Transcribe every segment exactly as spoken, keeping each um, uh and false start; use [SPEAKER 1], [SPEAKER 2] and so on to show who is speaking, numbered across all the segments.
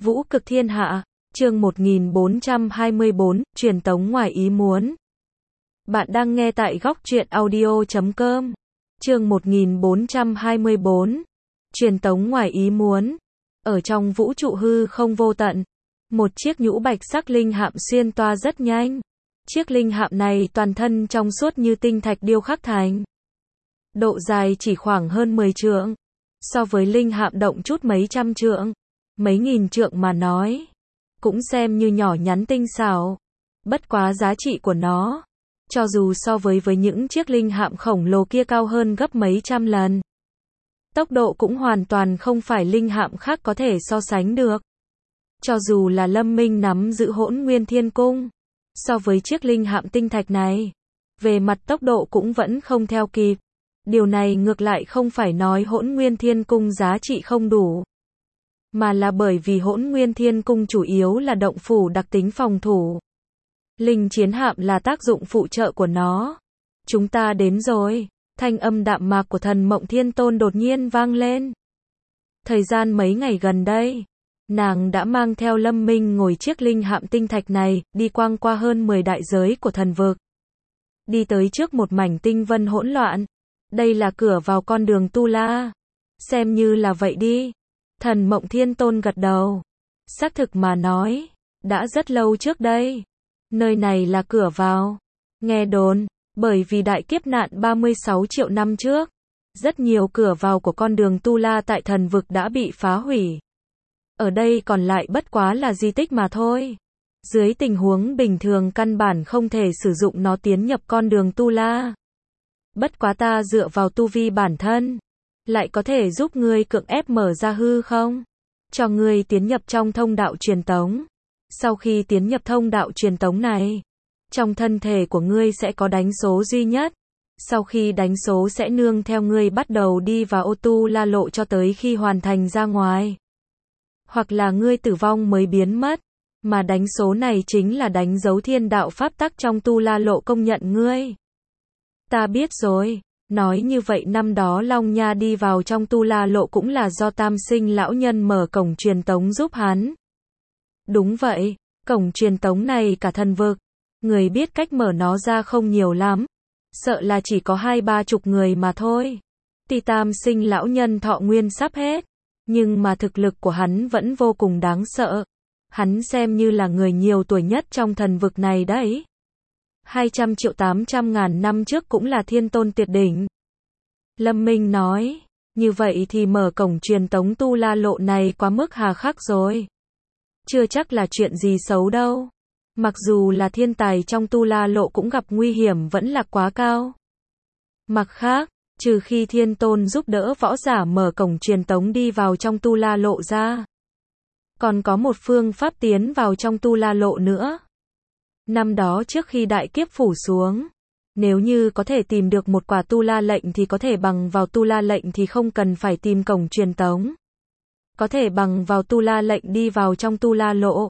[SPEAKER 1] Vũ cực thiên hạ, chương một nghìn bốn trăm hai mươi bốn, truyền tống ngoài ý muốn. Bạn đang nghe tại góc truyện audio chấm com. Chương một nghìn bốn trăm hai mươi bốn, truyền tống ngoài ý muốn. Ở trong vũ trụ hư không vô tận, một chiếc nhũ bạch sắc linh hạm xuyên toa rất nhanh. Chiếc linh hạm này toàn thân trong suốt như tinh thạch điêu khắc thành. Độ dài chỉ khoảng hơn mười trượng. So với linh hạm động chút mấy trăm trượng, mấy nghìn trượng mà nói, cũng xem như nhỏ nhắn tinh xảo. Bất quá giá trị của nó, cho dù so với với những chiếc linh hạm khổng lồ kia cao hơn gấp mấy trăm lần. Tốc độ cũng hoàn toàn không phải linh hạm khác có thể so sánh được. Cho dù là Lâm Minh nắm giữ Hỗn Nguyên Thiên Cung, so với chiếc linh hạm tinh thạch này, về mặt tốc độ cũng vẫn không theo kịp. Điều này ngược lại không phải nói Hỗn Nguyên Thiên Cung giá trị không đủ, mà là bởi vì Hỗn Nguyên Thiên Cung chủ yếu là động phủ đặc tính phòng thủ. Linh chiến hạm là tác dụng phụ trợ của nó. Chúng ta đến rồi. Thanh âm đạm mạc của Thần Mộng Thiên Tôn đột nhiên vang lên. Thời gian mấy ngày gần đây, nàng đã mang theo Lâm Minh ngồi chiếc linh hạm tinh thạch này, đi quang qua hơn mười đại giới của thần vực. Đi tới trước một mảnh tinh vân hỗn loạn. Đây là cửa vào con đường Tu La. Xem như là vậy đi. Thần Mộng Thiên Tôn gật đầu. Xác thực mà nói, đã rất lâu trước đây. Nơi này là cửa vào. Nghe đồn, bởi vì đại kiếp nạn ba mươi sáu triệu năm trước, rất nhiều cửa vào của con đường Tu La tại thần vực đã bị phá hủy. Ở đây còn lại bất quá là di tích mà thôi. Dưới tình huống bình thường căn bản không thể sử dụng nó tiến nhập con đường Tu La. Bất quá ta dựa vào tu vi bản thân, lại có thể giúp ngươi cưỡng ép mở ra hư không? Cho ngươi tiến nhập trong thông đạo truyền tống. Sau khi tiến nhập thông đạo truyền tống này, trong thân thể của ngươi sẽ có đánh số duy nhất. Sau khi đánh số sẽ nương theo ngươi bắt đầu đi vào ô Tu La lộ cho tới khi hoàn thành ra ngoài. Hoặc là ngươi tử vong mới biến mất. Mà đánh số này chính là đánh dấu thiên đạo pháp tắc trong Tu La lộ công nhận ngươi. Ta biết rồi. Nói như vậy năm đó Long Nha đi vào trong Tu La lộ cũng là do Tam Sinh lão nhân mở cổng truyền tống giúp hắn. Đúng vậy, cổng truyền tống này cả thần vực, người biết cách mở nó ra không nhiều lắm. Sợ là chỉ có hai ba chục người mà thôi. Tuy Tam Sinh lão nhân thọ nguyên sắp hết, nhưng mà thực lực của hắn vẫn vô cùng đáng sợ. Hắn xem như là người nhiều tuổi nhất trong thần vực này đấy. hai trăm triệu tám trăm ngàn năm trước cũng là thiên tôn tuyệt đỉnh. Lâm Minh nói, như vậy thì mở cổng truyền tống Tu La lộ này quá mức hà khắc rồi. Chưa chắc là chuyện gì xấu đâu. Mặc dù là thiên tài trong Tu La lộ cũng gặp nguy hiểm vẫn là quá cao. Mặt khác, trừ khi thiên tôn giúp đỡ võ giả mở cổng truyền tống đi vào trong Tu La lộ ra, còn có một phương pháp tiến vào trong Tu La lộ nữa. Năm đó trước khi đại kiếp phủ xuống, nếu như có thể tìm được một quả Tu La lệnh thì có thể bằng vào Tu La lệnh thì không cần phải tìm cổng truyền tống. Có thể bằng vào Tu La lệnh đi vào trong Tu La lộ.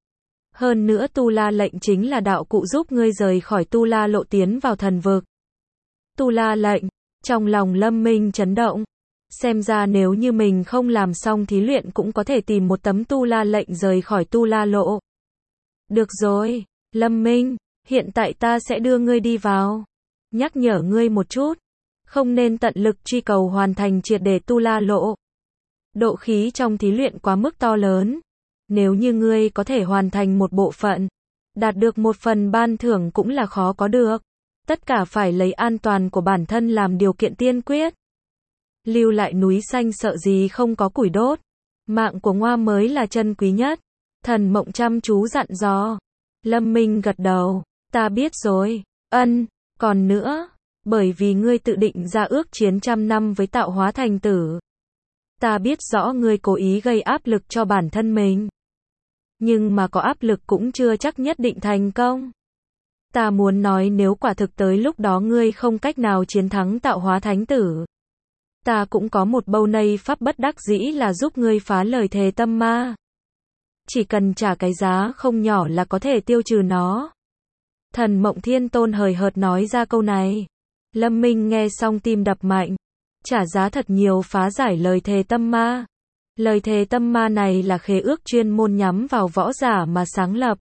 [SPEAKER 1] Hơn nữa Tu La lệnh chính là đạo cụ giúp ngươi rời khỏi Tu La lộ tiến vào thần vực. Tu La lệnh, trong lòng Lâm Minh chấn động. Xem ra nếu như mình không làm xong thí luyện cũng có thể tìm một tấm Tu La lệnh rời khỏi Tu La lộ. Được rồi, Lâm Minh, hiện tại ta sẽ đưa ngươi đi vào. Nhắc nhở ngươi một chút, không nên tận lực truy cầu hoàn thành triệt để Tu La lộ. Độ khí trong thí luyện quá mức to lớn. Nếu như ngươi có thể hoàn thành một bộ phận, đạt được một phần ban thưởng cũng là khó có được. Tất cả phải lấy an toàn của bản thân làm điều kiện tiên quyết. Lưu lại núi xanh sợ gì không có củi đốt. Mạng của Ngoa mới là chân quý nhất. Thần Mộng chăm chú dặn dò. Lâm Minh gật đầu. Ta biết rồi. Ân, còn nữa, bởi vì ngươi tự định ra ước chiến trăm năm với tạo hóa thành tử. Ta biết rõ ngươi cố ý gây áp lực cho bản thân mình. Nhưng mà có áp lực cũng chưa chắc nhất định thành công. Ta muốn nói nếu quả thực tới lúc đó ngươi không cách nào chiến thắng tạo hóa thánh tử, ta cũng có một bâu nây pháp bất đắc dĩ là giúp ngươi phá lời thề tâm ma. Chỉ cần trả cái giá không nhỏ là có thể tiêu trừ nó. Thần Mộng Thiên Tôn hời hợt nói ra câu này. Lâm Minh nghe xong tim đập mạnh. Trả giá thật nhiều phá giải lời thề tâm ma. Lời thề tâm ma này là khế ước chuyên môn nhắm vào võ giả mà sáng lập.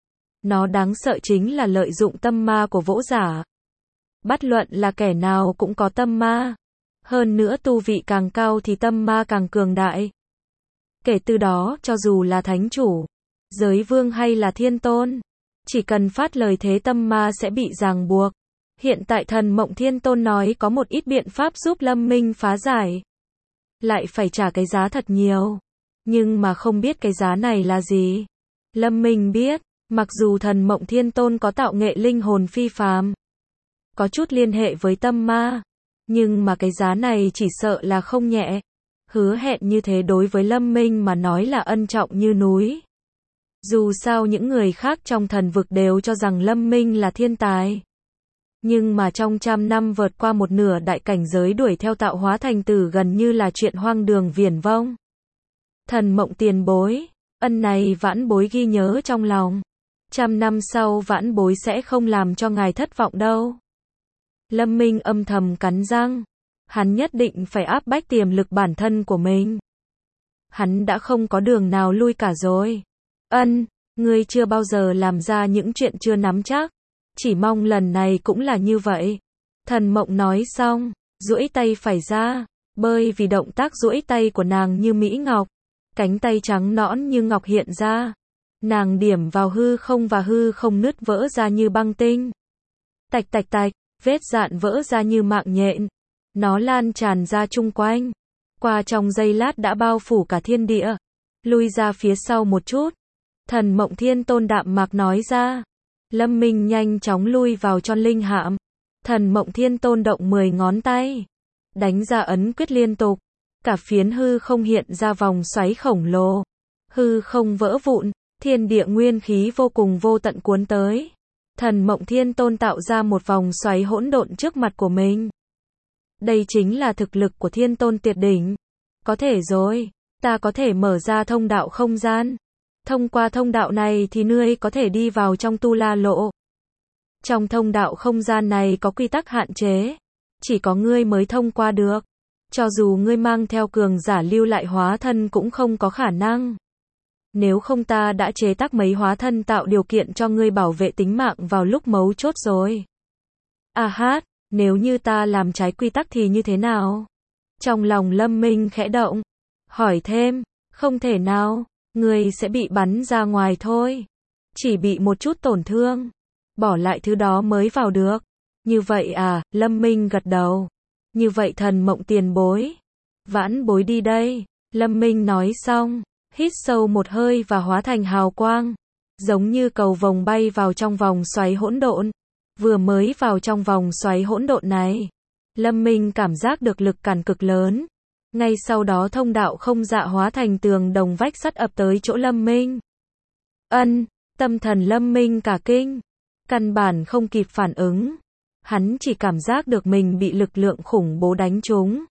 [SPEAKER 1] Nó đáng sợ chính là lợi dụng tâm ma của võ giả. Bất luận là kẻ nào cũng có tâm ma. Hơn nữa tu vị càng cao thì tâm ma càng cường đại. Kể từ đó, cho dù là thánh chủ, giới vương hay là thiên tôn, chỉ cần phát lời thế tâm ma sẽ bị ràng buộc. Hiện tại Thần Mộng Thiên Tôn nói có một ít biện pháp giúp Lâm Minh phá giải. Lại phải trả cái giá thật nhiều. Nhưng mà không biết cái giá này là gì. Lâm Minh biết, mặc dù Thần Mộng Thiên Tôn có tạo nghệ linh hồn phi phàm, có chút liên hệ với tâm ma, nhưng mà cái giá này chỉ sợ là không nhẹ. Hứa hẹn như thế đối với Lâm Minh mà nói là ân trọng như núi. Dù sao những người khác trong thần vực đều cho rằng Lâm Minh là thiên tài. Nhưng mà trong trăm năm vượt qua một nửa đại cảnh giới đuổi theo tạo hóa thành tử gần như là chuyện hoang đường viển vông. Thần Mộng tiền bối, ân này vãn bối ghi nhớ trong lòng. Trăm năm sau vãn bối sẽ không làm cho ngài thất vọng đâu. Lâm Minh âm thầm cắn răng. Hắn nhất định phải áp bách tiềm lực bản thân của mình. Hắn đã không có đường nào lui cả rồi. Ân, ngươi chưa bao giờ làm ra những chuyện chưa nắm chắc. Chỉ mong lần này cũng là như vậy. Thần Mộng nói xong, duỗi tay phải ra. Bởi vì động tác duỗi tay của nàng như mỹ ngọc. Cánh tay trắng nõn như ngọc hiện ra. Nàng điểm vào hư không và hư không nứt vỡ ra như băng tinh. Tạch tạch tạch, vết dạn vỡ ra như mạng nhện. Nó lan tràn ra chung quanh. Qua trong giây lát đã bao phủ cả thiên địa. Lui ra phía sau một chút. Thần Mộng Thiên Tôn đạm mạc nói ra. Lâm Minh nhanh chóng lui vào cho linh hạm. Thần Mộng Thiên Tôn động mười ngón tay. Đánh ra ấn quyết liên tục. Cả phiến hư không hiện ra vòng xoáy khổng lồ. Hư không vỡ vụn. Thiên địa nguyên khí vô cùng vô tận cuốn tới. Thần Mộng Thiên Tôn tạo ra một vòng xoáy hỗn độn trước mặt của mình. Đây chính là thực lực của Thiên Tôn tuyệt đỉnh. Có thể rồi, ta có thể mở ra thông đạo không gian. Thông qua thông đạo này thì ngươi có thể đi vào trong tu la lộ. Trong thông đạo không gian này có quy tắc hạn chế. Chỉ có ngươi mới thông qua được. Cho dù ngươi mang theo cường giả lưu lại hóa thân cũng không có khả năng. Nếu không ta đã chế tác mấy hóa thân tạo điều kiện cho ngươi bảo vệ tính mạng vào lúc mấu chốt rồi. À hát, nếu như ta làm trái quy tắc thì như thế nào? Trong lòng Lâm Minh khẽ động. Hỏi thêm, không thể nào, ngươi sẽ bị bắn ra ngoài thôi. Chỉ bị một chút tổn thương. Bỏ lại thứ đó mới vào được. Như vậy à, Lâm Minh gật đầu. Như vậy Thần Mộng tiền bối. Vãn bối đi đây. Lâm Minh nói xong. Hít sâu một hơi và hóa thành hào quang. Giống như cầu vồng bay vào trong vòng xoáy hỗn độn. Vừa mới vào trong vòng xoáy hỗn độn này. Lâm Minh cảm giác được lực cản cực lớn. Ngay sau đó thông đạo không dạ hóa thành tường đồng vách sắt ập tới chỗ Lâm Minh. Ân, tâm thần Lâm Minh cả kinh. Căn bản không kịp phản ứng. Hắn chỉ cảm giác được mình bị lực lượng khủng bố đánh trúng.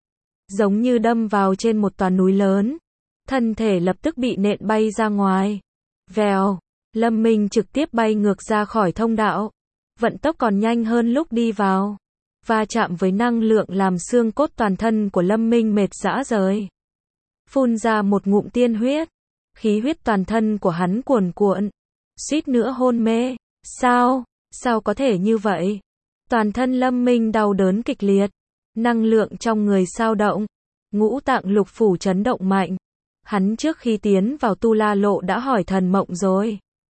[SPEAKER 1] Giống như đâm vào trên một tòa núi lớn. Thân thể lập tức bị nện bay ra ngoài. Vèo, Lâm Minh trực tiếp bay ngược ra khỏi thông đạo. Vận tốc còn nhanh hơn lúc đi vào. Va chạm với năng lượng làm xương cốt toàn thân của Lâm Minh mệt rã rời. Phun ra một ngụm tiên huyết. Khí huyết toàn thân của hắn cuồn cuộn. Suýt nữa hôn mê. Sao? Sao có thể như vậy? Toàn thân Lâm Minh đau đớn kịch liệt. Năng lượng trong người xao động. Ngũ tạng lục phủ chấn động mạnh. Hắn trước khi tiến vào tu la lộ đã hỏi Thần Mộng rồi.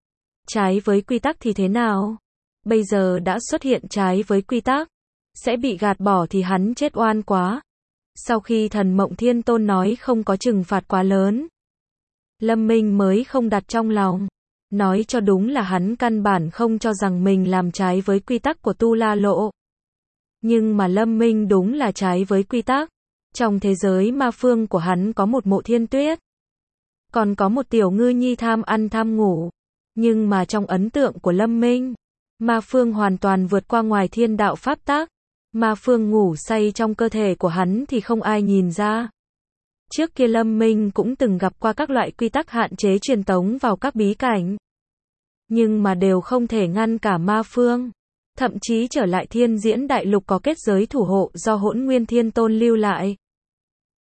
[SPEAKER 1] Trái với quy tắc thì thế nào? Bây giờ đã xuất hiện trái với quy tắc. Sẽ bị gạt bỏ thì hắn chết oan quá. Sau khi Thần Mộng Thiên Tôn nói không có trừng phạt quá lớn. Lâm Minh mới không đặt trong lòng. Nói cho đúng là hắn căn bản không cho rằng mình làm trái với quy tắc của tu la lộ. Nhưng mà Lâm Minh đúng là trái với quy tắc. Trong thế giới ma phương của hắn có một mộ thiên tuyết. Còn có một tiểu ngư nhi tham ăn tham ngủ. Nhưng mà trong ấn tượng của Lâm Minh, ma phương hoàn toàn vượt qua ngoài thiên đạo pháp tắc. Ma phương ngủ say trong cơ thể của hắn thì không ai nhìn ra. Trước kia Lâm Minh cũng từng gặp qua các loại quy tắc hạn chế truyền tống vào các bí cảnh. Nhưng mà đều không thể ngăn cả ma phương. Thậm chí trở lại thiên diễn đại lục có kết giới thủ hộ do Hỗn Nguyên Thiên Tôn lưu lại.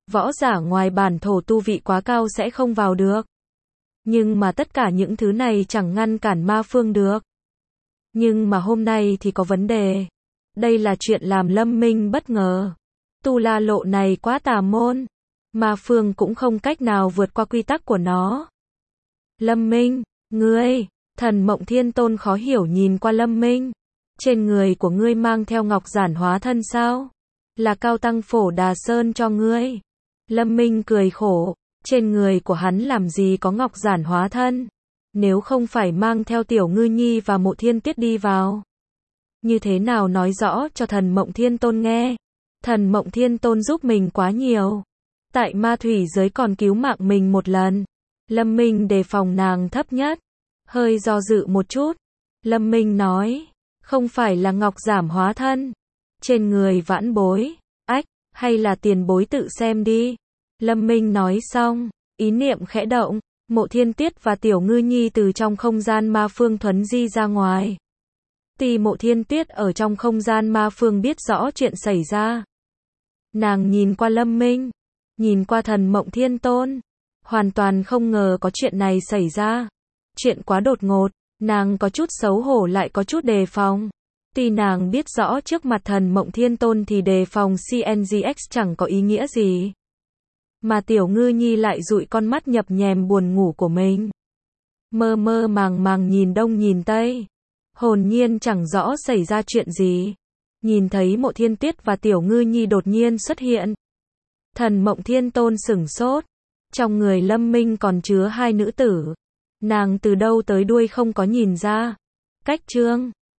[SPEAKER 1] Võ giả ngoài bản thổ tu vị quá cao sẽ không vào được. Nhưng mà tất cả những thứ này chẳng ngăn cản ma phương được. Nhưng mà hôm nay thì có vấn đề. Đây là chuyện làm Lâm Minh bất ngờ. Tu La lộ này quá tà môn. Ma phương cũng không cách nào vượt qua quy tắc của nó. Lâm Minh, ngươi, Thần Mộng Thiên Tôn khó hiểu nhìn qua Lâm Minh. Trên người của ngươi mang theo ngọc giản hóa thân sao? Là Cao Tăng Phổ Đà Sơn cho ngươi. Lâm Minh cười khổ, trên người của hắn làm gì có ngọc giản hóa thân, nếu không phải mang theo Tiểu Ngư Nhi và Mộ Thiên Tiết đi vào. Như thế nào nói rõ cho Thần Mộng Thiên Tôn nghe. Thần Mộng Thiên Tôn giúp mình quá nhiều. Tại ma thủy giới còn cứu mạng mình một lần. Lâm Minh đề phòng nàng thấp nhất. Hơi do dự một chút. Lâm Minh nói, không phải là ngọc giảm hóa thân. Trên người vãn bối, ách, hay là tiền bối tự xem đi. Lâm Minh nói xong, ý niệm khẽ động, Mộ Thiên Tiết và Tiểu Ngư Nhi từ trong không gian ma phương thuấn di ra ngoài. Tì Mộ Thiên Tiết ở trong không gian ma phương biết rõ chuyện xảy ra. Nàng nhìn qua Lâm Minh, nhìn qua Thần Mộng Thiên Tôn, hoàn toàn không ngờ có chuyện này xảy ra. Chuyện quá đột ngột, nàng có chút xấu hổ lại có chút đề phòng. Tuy nàng biết rõ trước mặt Thần Mộng Thiên Tôn thì đề phòng xê en giê ích chẳng có ý nghĩa gì. Mà Tiểu Ngư Nhi lại dụi con mắt nhập nhèm buồn ngủ của mình. Mơ mơ màng màng nhìn đông nhìn tây. Hồn nhiên chẳng rõ xảy ra chuyện gì. Nhìn thấy Mộ Thiên Tiết và Tiểu Ngư Nhi đột nhiên xuất hiện. Thần Mộng Thiên Tôn sửng sốt. Trong người Lâm Minh còn chứa hai nữ tử. Nàng từ đâu tới đuôi không có nhìn ra. Cách chương